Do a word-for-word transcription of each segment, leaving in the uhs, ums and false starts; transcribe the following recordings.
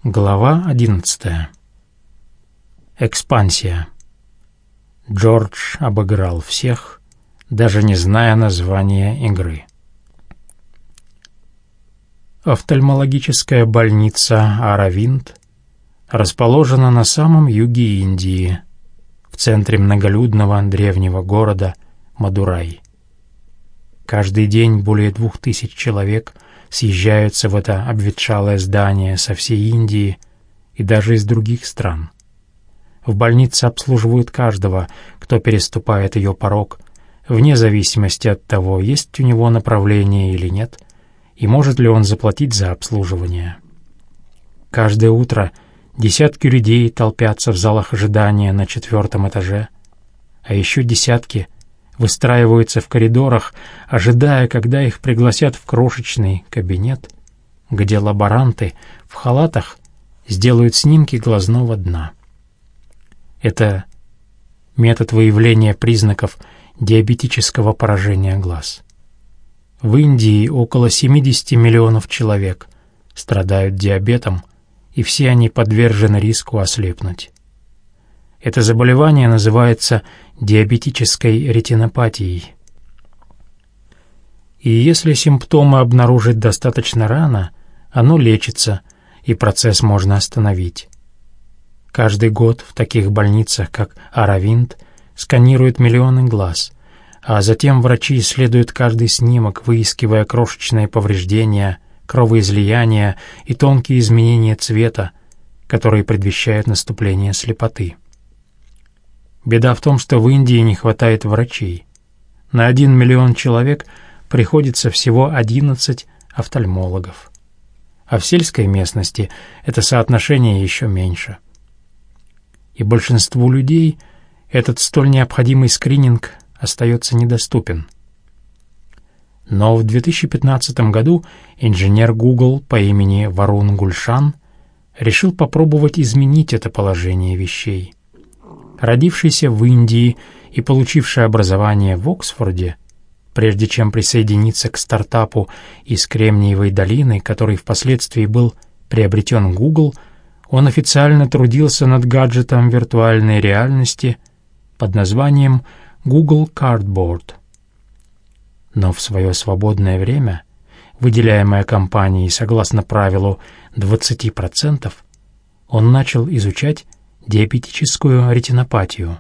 Глава одиннадцатая. Экспансия. Джордж обыграл всех, даже не зная названия игры. Офтальмологическая больница Аравинд расположена на самом юге Индии, в центре многолюдного древнего города Мадурай. Каждый день более двух тысяч человек съезжаются в это обветшалое здание со всей Индии и даже из других стран. В больнице обслуживают каждого, кто переступает ее порог, вне зависимости от того, есть у него направление или нет, и может ли он заплатить за обслуживание. Каждое утро десятки людей толпятся в залах ожидания на четвертом этаже, а еще десятки выстраиваются в коридорах, ожидая, когда их пригласят в крошечный кабинет, где лаборанты в халатах сделают снимки глазного дна. Это метод выявления признаков диабетического поражения глаз. В Индии около семьдесят миллионов человек страдают диабетом, и все они подвержены риску ослепнуть. Это заболевание называется диабетической ретинопатией. И если симптомы обнаружить достаточно рано, оно лечится, и процесс можно остановить. Каждый год в таких больницах, как Аравинд, сканируют миллионы глаз, а затем врачи исследуют каждый снимок, выискивая крошечные повреждения, кровоизлияния и тонкие изменения цвета, которые предвещают наступление слепоты. Беда в том, что в Индии не хватает врачей. На один миллион человек приходится всего одиннадцать офтальмологов. А в сельской местности это соотношение еще меньше. И большинству людей этот столь необходимый скрининг остается недоступен. Но в две тысячи пятнадцатом году инженер Google по имени Варун Гульшан решил попробовать изменить это положение вещей. Родившийся в Индии и получивший образование в Оксфорде, прежде чем присоединиться к стартапу из Кремниевой долины, который впоследствии был приобретен Google, он официально трудился над гаджетом виртуальной реальности под названием Google Cardboard. Но в свое свободное время, выделяемое компанией согласно правилу двадцать процентов, он начал изучать диабетическую ретинопатию.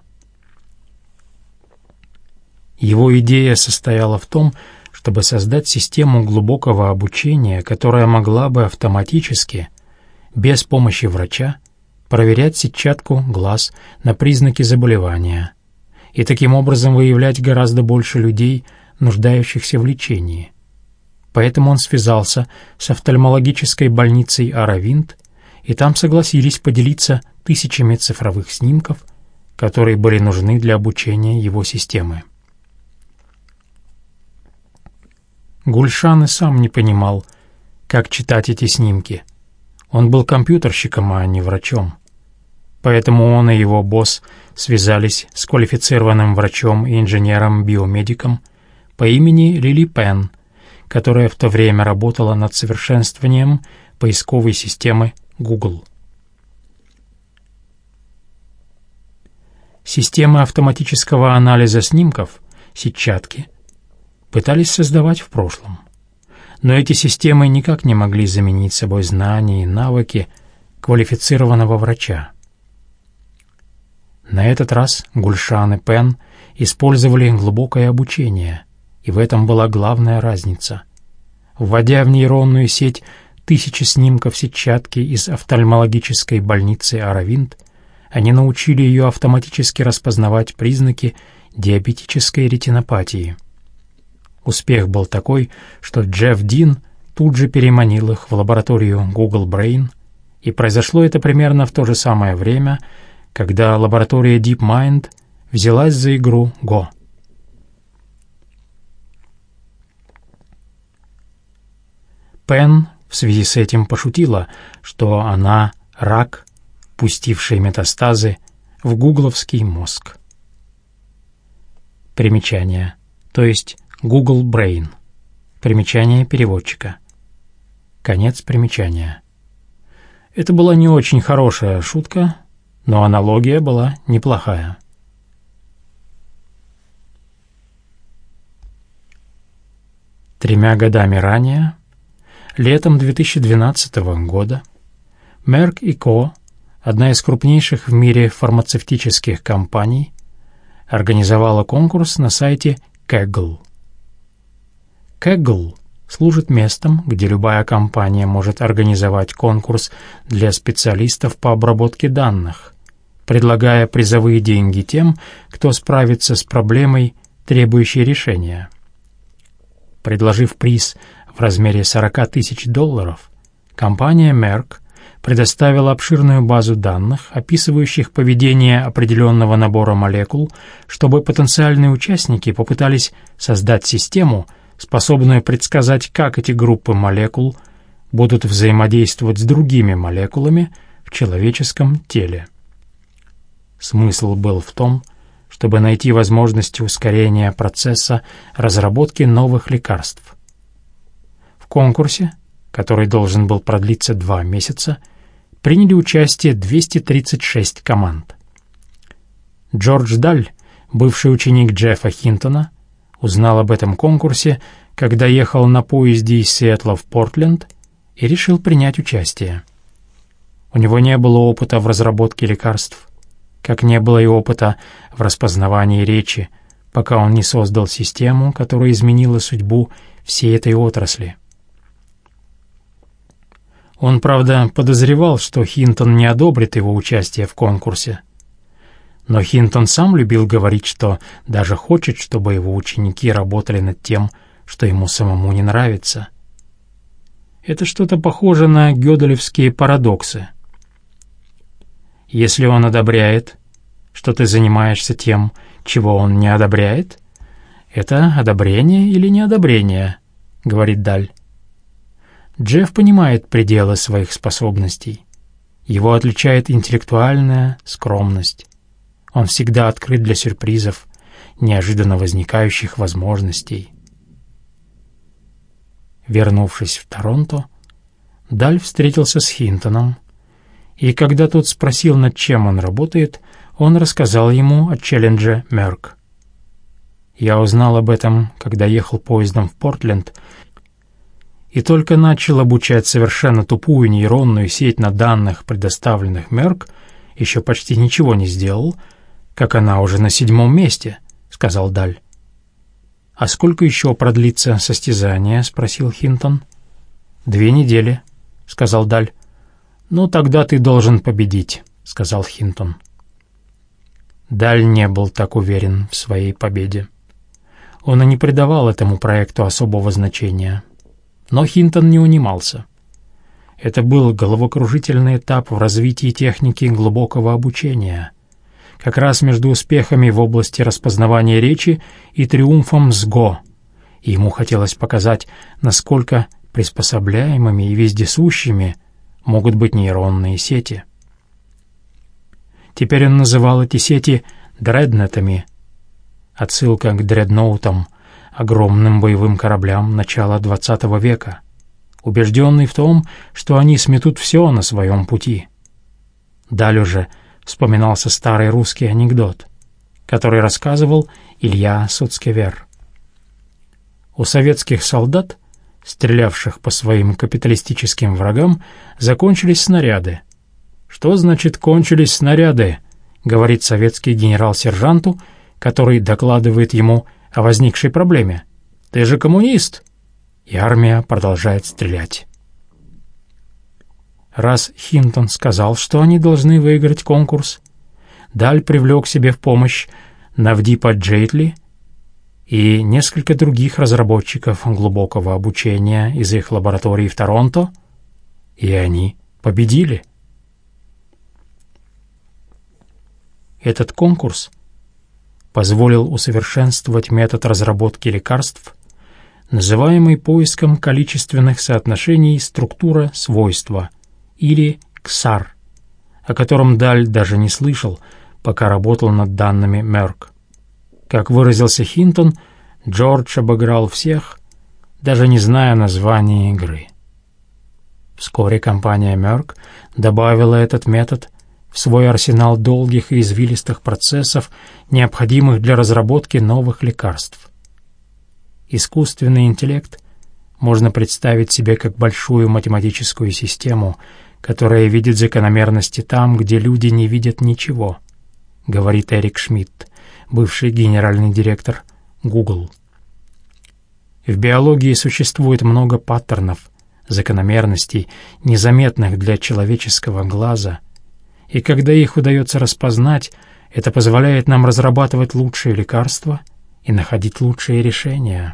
Его идея состояла в том, чтобы создать систему глубокого обучения, которая могла бы автоматически, без помощи врача, проверять сетчатку глаз на признаки заболевания и таким образом выявлять гораздо больше людей, нуждающихся в лечении. Поэтому он связался с офтальмологической больницей Аравинд, и там согласились поделиться тысячами цифровых снимков, которые были нужны для обучения его системы. Гульшан и сам не понимал, как читать эти снимки. Он был компьютерщиком, а не врачом. Поэтому он и его босс связались с квалифицированным врачом и инженером-биомедиком по имени Лили Пен, которая в то время работала над совершенствованием поисковой системы Google. Системы автоматического анализа снимков, сетчатки, пытались создавать в прошлом. Но эти системы никак не могли заменить собой знания и навыки квалифицированного врача. На этот раз Гульшан и Пен использовали глубокое обучение, и в этом была главная разница. Вводя в нейронную сеть тысячи снимков сетчатки из офтальмологической больницы Аравинд, они научили ее автоматически распознавать признаки диабетической ретинопатии. Успех был такой, что Джефф Дин тут же переманил их в лабораторию Google Brain, и произошло это примерно в то же самое время, когда лаборатория DeepMind взялась за игру Go. Пен в связи с этим пошутила, что она рак, пустивший метастазы в гугловский мозг. Примечание, то есть Google Brain. Примечание переводчика. Конец примечания. Это была не очень хорошая шутка, но аналогия была неплохая. Тремя годами ранее, летом две тысячи двенадцатого года, Merck и Co., одна из крупнейших в мире фармацевтических компаний, организовала конкурс на сайте Kaggle. Kaggle служит местом, где любая компания может организовать конкурс для специалистов по обработке данных, предлагая призовые деньги тем, кто справится с проблемой, требующей решения. Предложив приз в размере сорок тысяч долларов, компания Merck предоставила обширную базу данных, описывающих поведение определенного набора молекул, чтобы потенциальные участники попытались создать систему, способную предсказать, как эти группы молекул будут взаимодействовать с другими молекулами в человеческом теле. Смысл был в том, чтобы найти возможности ускорения процесса разработки новых лекарств. В конкурсе, который должен был продлиться два месяца, приняли участие двести тридцать шесть команд. Джордж Даль, бывший ученик Джеффа Хинтона, узнал об этом конкурсе, когда ехал на поезде из Сиэтла в Портленд и решил принять участие. У него не было опыта в разработке лекарств, как не было и опыта в распознавании речи, пока он не создал систему, которая изменила судьбу всей этой отрасли. Он, правда, подозревал, что Хинтон не одобрит его участие в конкурсе. Но Хинтон сам любил говорить, что даже хочет, чтобы его ученики работали над тем, что ему самому не нравится. Это что-то похоже на гёделевские парадоксы. Если он одобряет, что ты занимаешься тем, чего он не одобряет, это одобрение или неодобрение, говорит Даль. Джефф понимает пределы своих способностей. Его отличает интеллектуальная скромность. Он всегда открыт для сюрпризов, неожиданно возникающих возможностей. Вернувшись в Торонто, Даль встретился с Хинтоном, и когда тот спросил, над чем он работает, он рассказал ему о челлендже Merck. Я узнал об этом, когда ехал поездом в Портленд, и только начал обучать совершенно тупую нейронную сеть на данных, предоставленных Merck, еще почти ничего не сделал, как она уже на седьмом месте, — сказал Даль. «А сколько еще продлится состязание?» — спросил Хинтон. «Две недели», — сказал Даль. «Ну, тогда ты должен победить», — сказал Хинтон. Даль не был так уверен в своей победе. Он и не придавал этому проекту особого значения. Но Хинтон не унимался. Это был головокружительный этап в развитии техники глубокого обучения, как раз между успехами в области распознавания речи и триумфом с Го, и ему хотелось показать, насколько приспособляемыми и вездесущими могут быть нейронные сети. Теперь он называл эти сети дреднотами, отсылка к дредноутам, огромным боевым кораблям начала двадцатого века, убежденный в том, что они сметут все на своем пути. Даль уже вспоминался старый русский анекдот, который рассказывал Илья Суцкевер. У советских солдат, стрелявших по своим капиталистическим врагам, закончились снаряды. «Что значит «кончились снаряды»?» — говорит советский генерал сержанту, который докладывает ему о возникшей проблеме. «Ты же коммунист!» И армия продолжает стрелять. Раз Хинтон сказал, что они должны выиграть конкурс, Даль привлек себе в помощь Навдипа Джейтли и несколько других разработчиков глубокого обучения из их лаборатории в Торонто, и они победили. Этот конкурс позволил усовершенствовать метод разработки лекарств, называемый поиском количественных соотношений структура-свойства, или КСАР, о котором Даль даже не слышал, пока работал над данными Merck. Как выразился Хинтон, Джордж обыграл всех, даже не зная названия игры. Вскоре компания Merck добавила этот метод в свой арсенал долгих и извилистых процессов, необходимых для разработки новых лекарств. Искусственный интеллект можно представить себе как большую математическую систему, которая видит закономерности там, где люди не видят ничего, говорит Эрик Шмидт, бывший генеральный директор Google. В биологии существует много паттернов, закономерностей, незаметных для человеческого глаза, и когда их удается распознать, это позволяет нам разрабатывать лучшие лекарства и находить лучшие решения.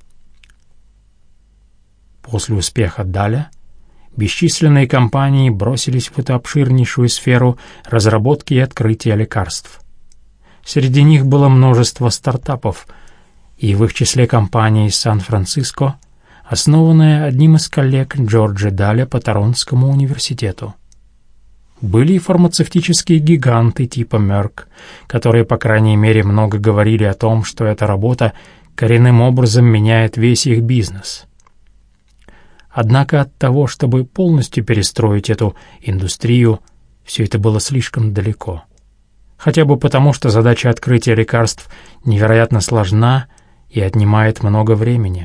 После успеха Даля бесчисленные компании бросились в эту обширнейшую сферу разработки и открытия лекарств. Среди них было множество стартапов, и в их числе компания из Сан-Франциско, основанная одним из коллег Джорджа Даля по Торонтскому университету. Были и фармацевтические гиганты типа Merck, которые, по крайней мере, много говорили о том, что эта работа коренным образом меняет весь их бизнес. Однако от того, чтобы полностью перестроить эту индустрию, все это было слишком далеко. Хотя бы потому, что задача открытия лекарств невероятно сложна и отнимает много времени.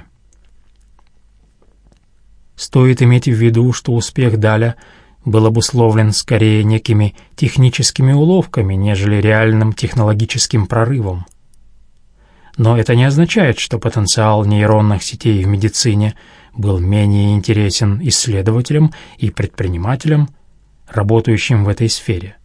Стоит иметь в виду, что успех Даля был обусловлен скорее некими техническими уловками, нежели реальным технологическим прорывом. Но это не означает, что потенциал нейронных сетей в медицине был менее интересен исследователям и предпринимателям, работающим в этой сфере.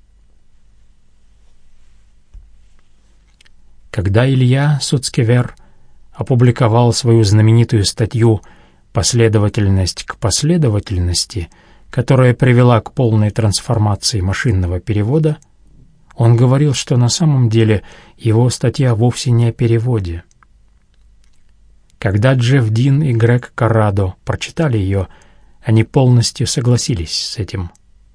Когда Илья Суцкевер опубликовал свою знаменитую статью «Последовательность к последовательности», которая привела к полной трансформации машинного перевода, он говорил, что на самом деле его статья вовсе не о переводе. Когда Джефф Дин и Грег Коррадо прочитали ее, они полностью согласились с этим.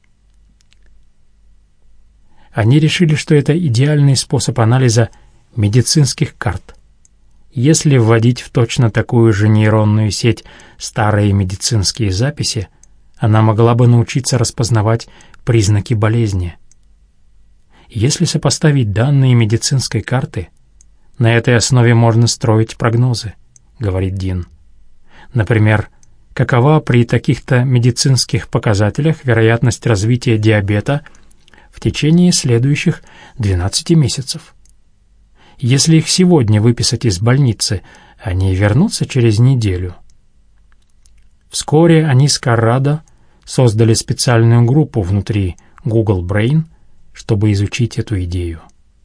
Они решили, что это идеальный способ анализа медицинских карт. Если вводить в точно такую же нейронную сеть старые медицинские записи, она могла бы научиться распознавать признаки болезни. Если сопоставить данные медицинской карты, на этой основе можно строить прогнозы, говорит Дин. Например, какова при таких-то медицинских показателях вероятность развития диабета в течение следующих двенадцати месяцев? Если их сегодня выписать из больницы, они вернутся через неделю. Вскоре они с Коррадо создали специальную группу внутри Google Brain, чтобы изучить эту идею.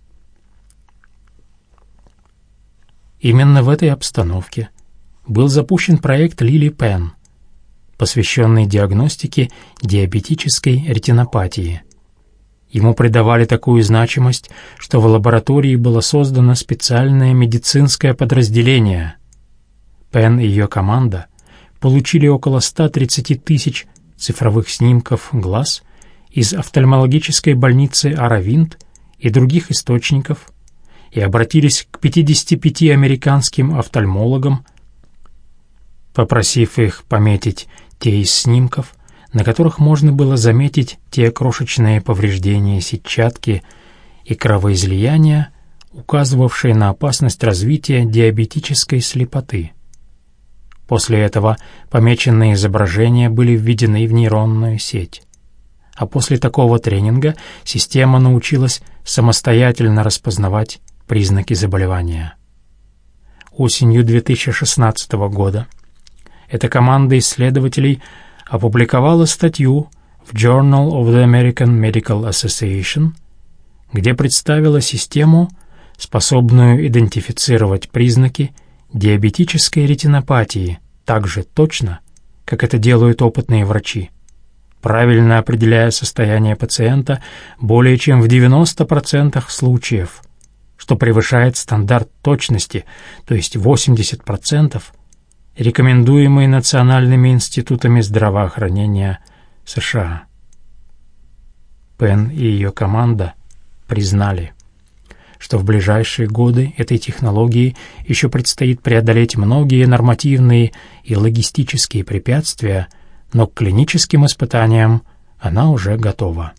Именно в этой обстановке был запущен проект Lily Pen, посвященный диагностике диабетической ретинопатии. Ему придавали такую значимость, что в лаборатории было создано специальное медицинское подразделение. Пен и ее команда получили около ста тридцати тысяч цифровых снимков глаз из офтальмологической больницы Аравинт и других источников и обратились к пятидесяти пяти американским офтальмологам, попросив их пометить те из снимков, на которых можно было заметить те крошечные повреждения сетчатки и кровоизлияния, указывавшие на опасность развития диабетической слепоты. После этого помеченные изображения были введены в нейронную сеть. А после такого тренинга система научилась самостоятельно распознавать признаки заболевания. Осенью две тысячи шестнадцатого года эта команда исследователей опубликовала статью в Journal of the American Medical Association, где представила систему, способную идентифицировать признаки диабетической ретинопатии так же точно, как это делают опытные врачи, правильно определяя состояние пациента более чем в девяноста процентах случаев, что превышает стандарт точности, то есть восемьдесят процентов, рекомендуемый национальными институтами здравоохранения США. Пен и ее команда признали, что в ближайшие годы этой технологии еще предстоит преодолеть многие нормативные и логистические препятствия, но к клиническим испытаниям она уже готова.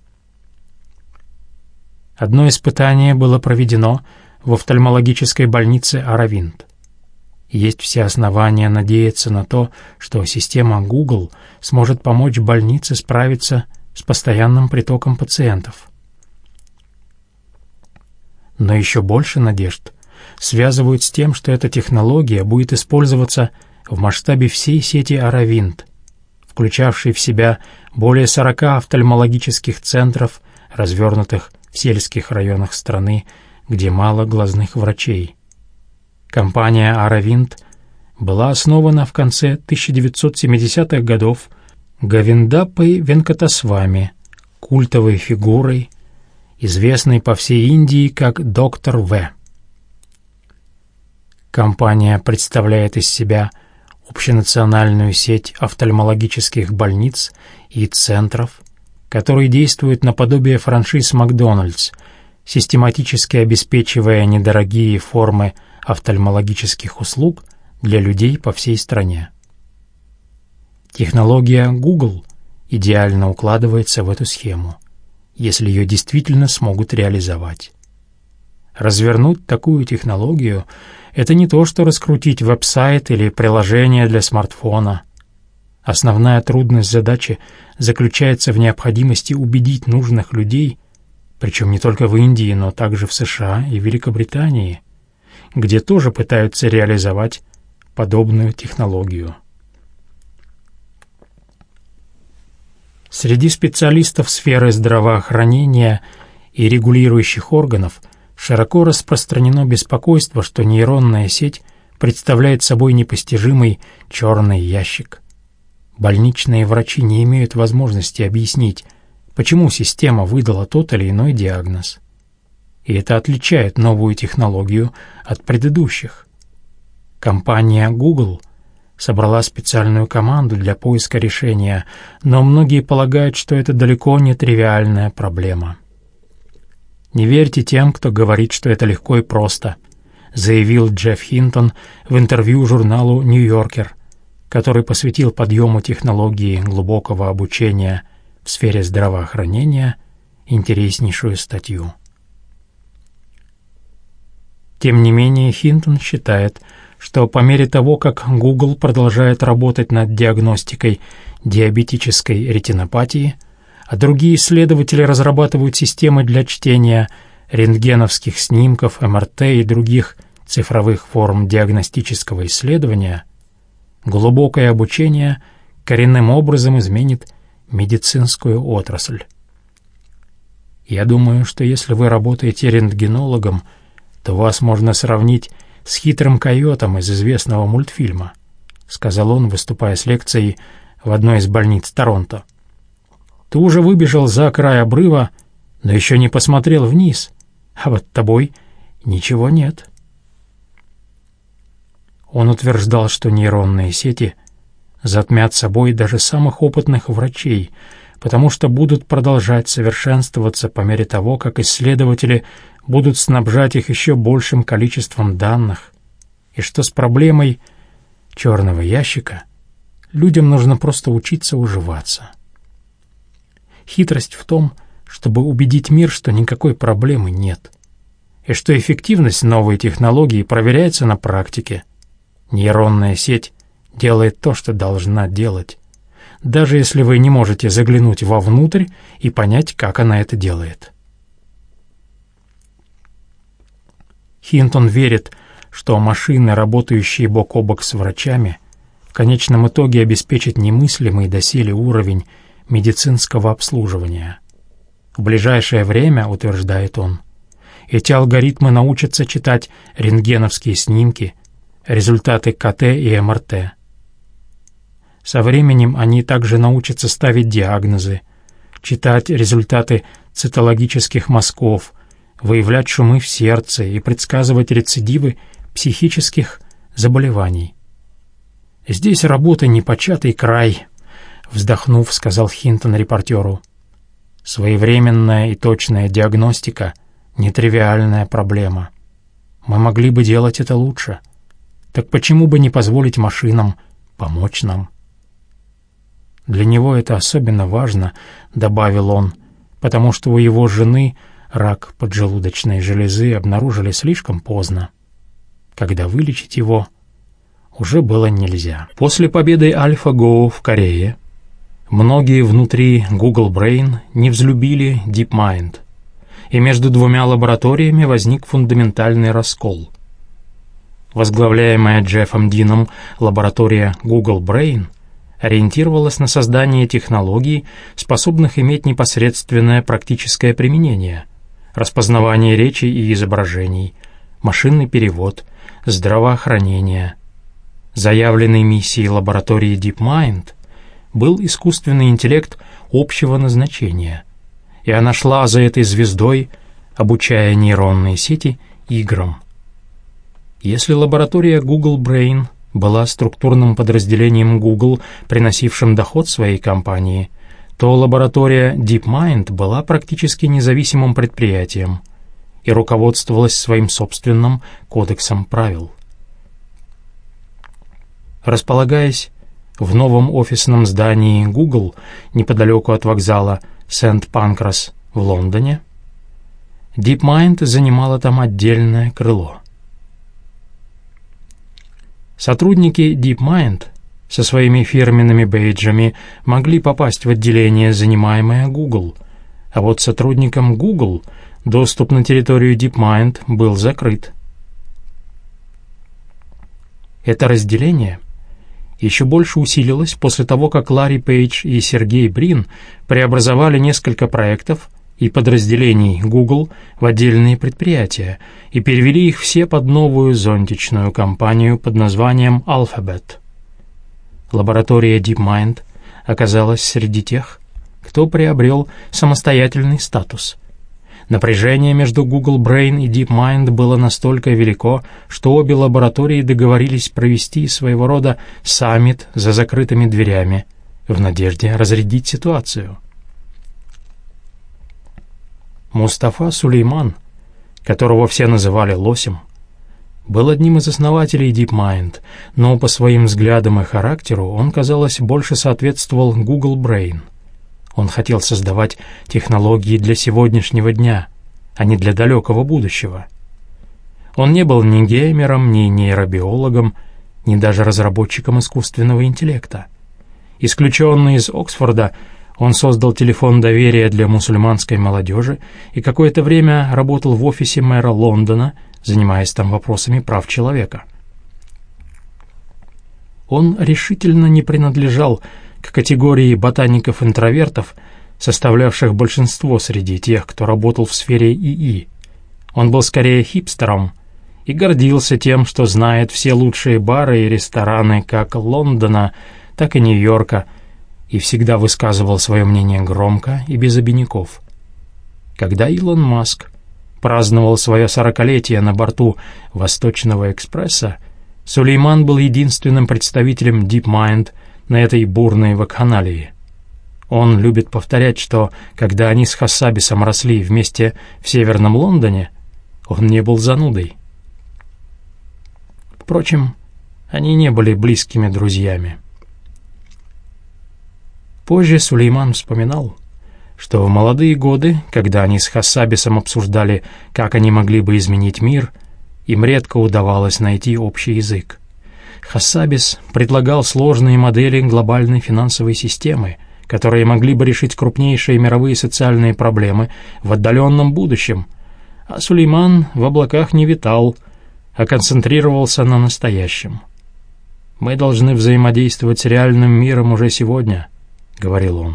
Одно испытание было проведено в офтальмологической больнице Аравинд. Есть все основания надеяться на то, что система Google сможет помочь больнице справиться с постоянным притоком пациентов. Но еще больше надежд связывают с тем, что эта технология будет использоваться в масштабе всей сети Аравинд, включавшей в себя более сорока офтальмологических центров, развернутых в сельских районах страны, где мало глазных врачей. Компания Аравинд была основана в конце тысяча девятьсот семидесятых годов Говиндаппой Венкатасвами, культовой фигурой, известной по всей Индии как доктор В. Компания представляет из себя общенациональную сеть офтальмологических больниц и центров, которые действуют наподобие франшиз «Макдональдс», систематически обеспечивая недорогие формы офтальмологических услуг для людей по всей стране. Технология Google идеально укладывается в эту схему, если ее действительно смогут реализовать. Развернуть такую технологию — это не то, что раскрутить веб-сайт или приложение для смартфона. Основная трудность задачи заключается в необходимости убедить нужных людей, причем не только в Индии, но также в США и Великобритании, где тоже пытаются реализовать подобную технологию. Среди специалистов сферы здравоохранения и регулирующих органов широко распространено беспокойство, что нейронная сеть представляет собой непостижимый черный ящик. Больничные врачи не имеют возможности объяснить, почему система выдала тот или иной диагноз. И это отличает новую технологию от предыдущих. Компания Google собрала специальную команду для поиска решения, но многие полагают, что это далеко не тривиальная проблема. «Не верьте тем, кто говорит, что это легко и просто», заявил Джефф Хинтон в интервью журналу «Нью-Йоркер», который посвятил подъему технологии глубокого обучения в сфере здравоохранения интереснейшую статью. Тем не менее, Хинтон считает, что по мере того, как Google продолжает работать над диагностикой диабетической ретинопатии, а другие исследователи разрабатывают системы для чтения рентгеновских снимков, эм эр тэ и других цифровых форм диагностического исследования, глубокое обучение коренным образом изменит медицинскую отрасль. Я думаю, что если вы работаете рентгенологом, то вас можно сравнить с хитрым койотом из известного мультфильма, сказал он, выступая с лекцией в одной из больниц Торонто. Ты уже выбежал за край обрыва, но еще не посмотрел вниз, а под тобой ничего нет. Он утверждал, что нейронные сети затмят собой даже самых опытных врачей, потому что будут продолжать совершенствоваться по мере того, как исследователи будут снабжать их еще большим количеством данных, и что с проблемой черного ящика людям нужно просто учиться уживаться. Хитрость в том, чтобы убедить мир, что никакой проблемы нет, и что эффективность новой технологии проверяется на практике. Нейронная сеть делает то, что должна делать, даже если вы не можете заглянуть вовнутрь и понять, как она это делает. Хинтон верит, что машины, работающие бок о бок с врачами, в конечном итоге обеспечат немыслимый доселе уровень медицинского обслуживания. В ближайшее время, утверждает он, эти алгоритмы научатся читать рентгеновские снимки, результаты ка тэ и эм эр тэ. Со временем они также научатся ставить диагнозы, читать результаты цитологических мазков, выявлять шумы в сердце и предсказывать рецидивы психических заболеваний. «Здесь работа непочатый край», — вздохнув, сказал Хинтон репортеру. «Своевременная и точная диагностика — нетривиальная проблема. Мы могли бы делать это лучше. Так почему бы не позволить машинам помочь нам?» Для него это особенно важно, добавил он, потому что у его жены рак поджелудочной железы обнаружили слишком поздно, когда вылечить его уже было нельзя. После победы AlphaGo в Корее многие внутри Google Brain не взлюбили DeepMind, и между двумя лабораториями возник фундаментальный раскол. Возглавляемая Джеффом Дином лаборатория Google Brain ориентировалась на создание технологий, способных иметь непосредственное практическое применение, распознавание речи и изображений, машинный перевод, здравоохранение. Заявленной миссией лаборатории DeepMind был искусственный интеллект общего назначения, и она шла за этой звездой, обучая нейронные сети играм. Если лаборатория Google Brain была структурным подразделением Google, приносившим доход своей компании, то лаборатория DeepMind была практически независимым предприятием и руководствовалась своим собственным кодексом правил. Располагаясь в новом офисном здании Google неподалеку от вокзала Сент-Панкрас в Лондоне, DeepMind занимала там отдельное крыло. Сотрудники DeepMind со своими фирменными бейджами могли попасть в отделение, занимаемое Google, а вот сотрудникам Google доступ на территорию DeepMind был закрыт. Это разделение еще больше усилилось после того, как Ларри Пейдж и Сергей Брин преобразовали несколько проектов и подразделений Google в отдельные предприятия и перевели их все под новую зонтичную компанию под названием Alphabet. Лаборатория DeepMind оказалась среди тех, кто приобрел самостоятельный статус. Напряжение между Google Brain и DeepMind было настолько велико, что обе лаборатории договорились провести своего рода саммит за закрытыми дверями в надежде разрядить ситуацию. Мустафа Сулейман, которого все называли Лосем, был одним из основателей DeepMind, но по своим взглядам и характеру он, казалось, больше соответствовал Google Brain. Он хотел создавать технологии для сегодняшнего дня, а не для далекого будущего. Он не был ни геймером, ни нейробиологом, ни даже разработчиком искусственного интеллекта. Исключенный из Оксфорда, он создал телефон доверия для мусульманской молодежи и какое-то время работал в офисе мэра Лондона, занимаясь там вопросами прав человека. Он решительно не принадлежал к категории ботаников-интровертов, составлявших большинство среди тех, кто работал в сфере ИИ. Он был скорее хипстером и гордился тем, что знает все лучшие бары и рестораны как Лондона, так и Нью-Йорка, и всегда высказывал свое мнение громко и без обиняков. Когда Илон Маск праздновал свое сорокалетие на борту Восточного экспресса, Сулейман был единственным представителем DeepMind на этой бурной вакханалии. Он любит повторять, что, когда они с Хассабисом росли вместе в Северном Лондоне, он не был занудой. Впрочем, они не были близкими друзьями. Позже Сулейман вспоминал, что в молодые годы, когда они с Хассабисом обсуждали, как они могли бы изменить мир, им редко удавалось найти общий язык. Хассабис предлагал сложные модели глобальной финансовой системы, которые могли бы решить крупнейшие мировые социальные проблемы в отдаленном будущем, а Сулейман в облаках не витал, а концентрировался на настоящем. «Мы должны взаимодействовать с реальным миром уже сегодня», — говорил он.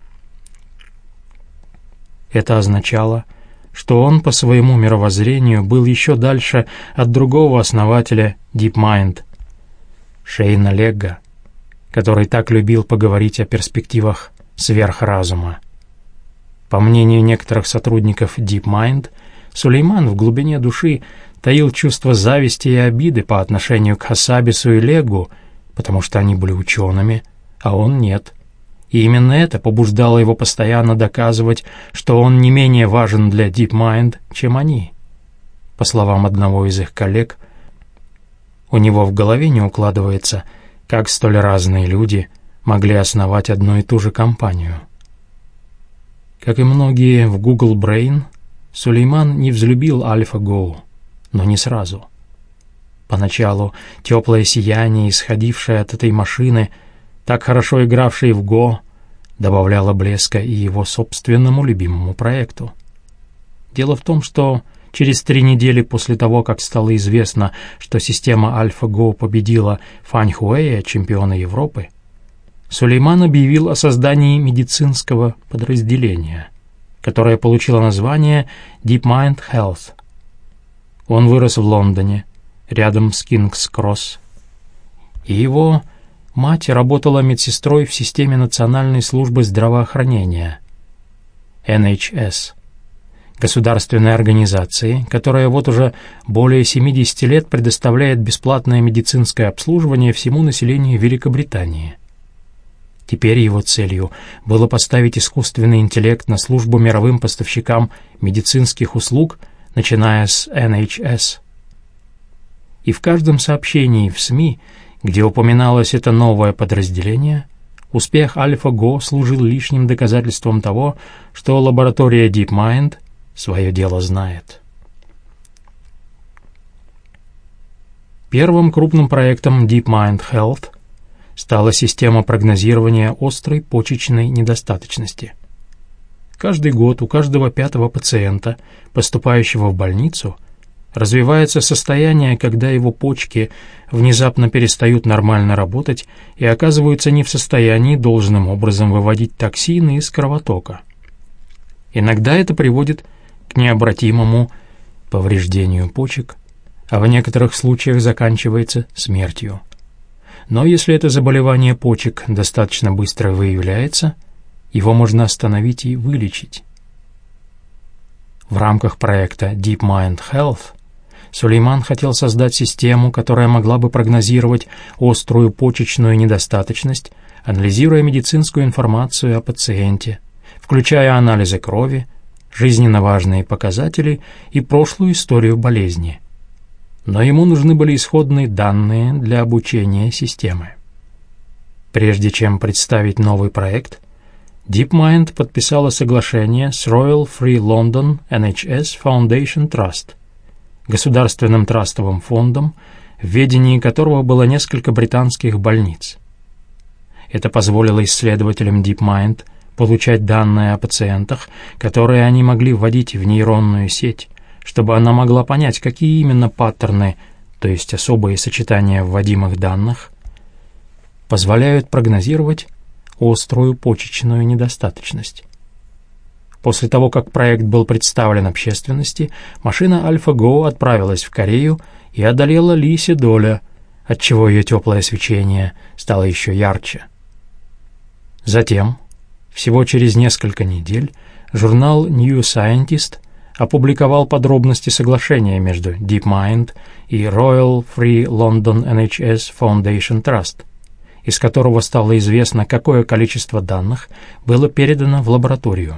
Это означало, что он по своему мировоззрению был еще дальше от другого основателя DeepMind, Шейна Легга, который так любил поговорить о перспективах сверхразума. По мнению некоторых сотрудников DeepMind, Сулейман в глубине души таил чувство зависти и обиды по отношению к Хассабису и Леггу, потому что они были учеными, а он нет. И именно это побуждало его постоянно доказывать, что он не менее важен для DeepMind, чем они. По словам одного из их коллег, у него в голове не укладывается, как столь разные люди могли основать одну и ту же компанию. Как и многие в Google Brain, Сулейман не взлюбил AlphaGo, но не сразу. Поначалу теплое сияние, исходившее от этой машины, так хорошо игравшей в Go, добавляло блеска и его собственному любимому проекту. Дело в том, что через три недели после того, как стало известно, что система AlphaGo победила Фань Хуэя, чемпиона Европы, Сулейман объявил о создании медицинского подразделения, которое получило название DeepMind Health. Он вырос в Лондоне, рядом с Кингс-Кросс, и его мать работала медсестрой в системе Национальной службы здравоохранения, эн эйч эс, государственной организации, которая вот уже более семидесяти лет предоставляет бесплатное медицинское обслуживание всему населению Великобритании. Теперь его целью было поставить искусственный интеллект на службу мировым поставщикам медицинских услуг, начиная с эн эйч эс. И в каждом сообщении в СМИ, где упоминалось это новое подразделение, успех AlphaGo служил лишним доказательством того, что лаборатория DeepMind свое дело знает. Первым крупным проектом DeepMind Health стала система прогнозирования острой почечной недостаточности. Каждый год у каждого пятого пациента, поступающего в больницу, развивается состояние, когда его почки внезапно перестают нормально работать и оказываются не в состоянии должным образом выводить токсины из кровотока. Иногда это приводит к необратимому повреждению почек, а в некоторых случаях заканчивается смертью. Но если это заболевание почек достаточно быстро выявляется, его можно остановить и вылечить. В рамках проекта DeepMind Health Сулейман хотел создать систему, которая могла бы прогнозировать острую почечную недостаточность, анализируя медицинскую информацию о пациенте, включая анализы крови, жизненно важные показатели и прошлую историю болезни. Но ему нужны были исходные данные для обучения системы. Прежде чем представить новый проект, DeepMind подписала соглашение с Royal Free London эн эйч эс Foundation Trust, государственным трастовым фондом, в ведении которого было несколько британских больниц. Это позволило исследователям DeepMind получать данные о пациентах, которые они могли вводить в нейронную сеть, чтобы она могла понять, какие именно паттерны, то есть особые сочетания вводимых данных, позволяют прогнозировать острую почечную недостаточность. После того, как проект был представлен общественности, машина AlphaGo отправилась в Корею и одолела Ли Седоля, отчего ее теплое свечение стало еще ярче. Затем, всего через несколько недель, журнал New Scientist опубликовал подробности соглашения между DeepMind и Royal Free London эн эйч эс Foundation Trust, из которого стало известно, какое количество данных было передано в лабораторию.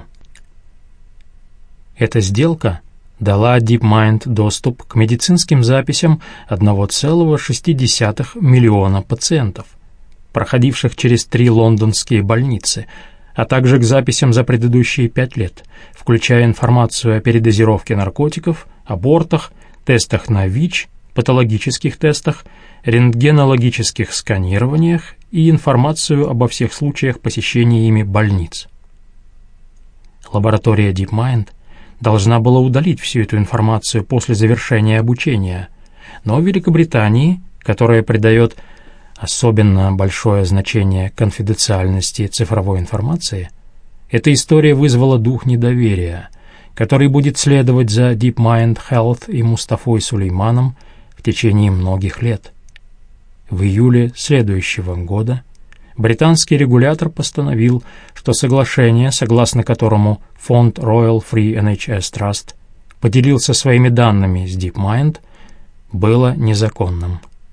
Эта сделка дала DeepMind доступ к медицинским записям одного целого шести десятых миллиона пациентов, проходивших через три лондонские больницы, а также к записям за предыдущие пять лет, включая информацию о передозировке наркотиков, абортах, тестах на ВИЧ, патологических тестах, рентгенологических сканированиях и информацию обо всех случаях посещения ими больниц. Лаборатория DeepMind должна была удалить всю эту информацию после завершения обучения, но в Великобритании, которая придает особенно большое значение конфиденциальности цифровой информации, эта история вызвала дух недоверия, который будет следовать за DeepMind Health и Мустафой Сулейманом в течение многих лет. В июле следующего года британский регулятор постановил, что соглашение, согласно которому фонд Royal Free эн эйч эс Trust поделился своими данными с DeepMind, было незаконным.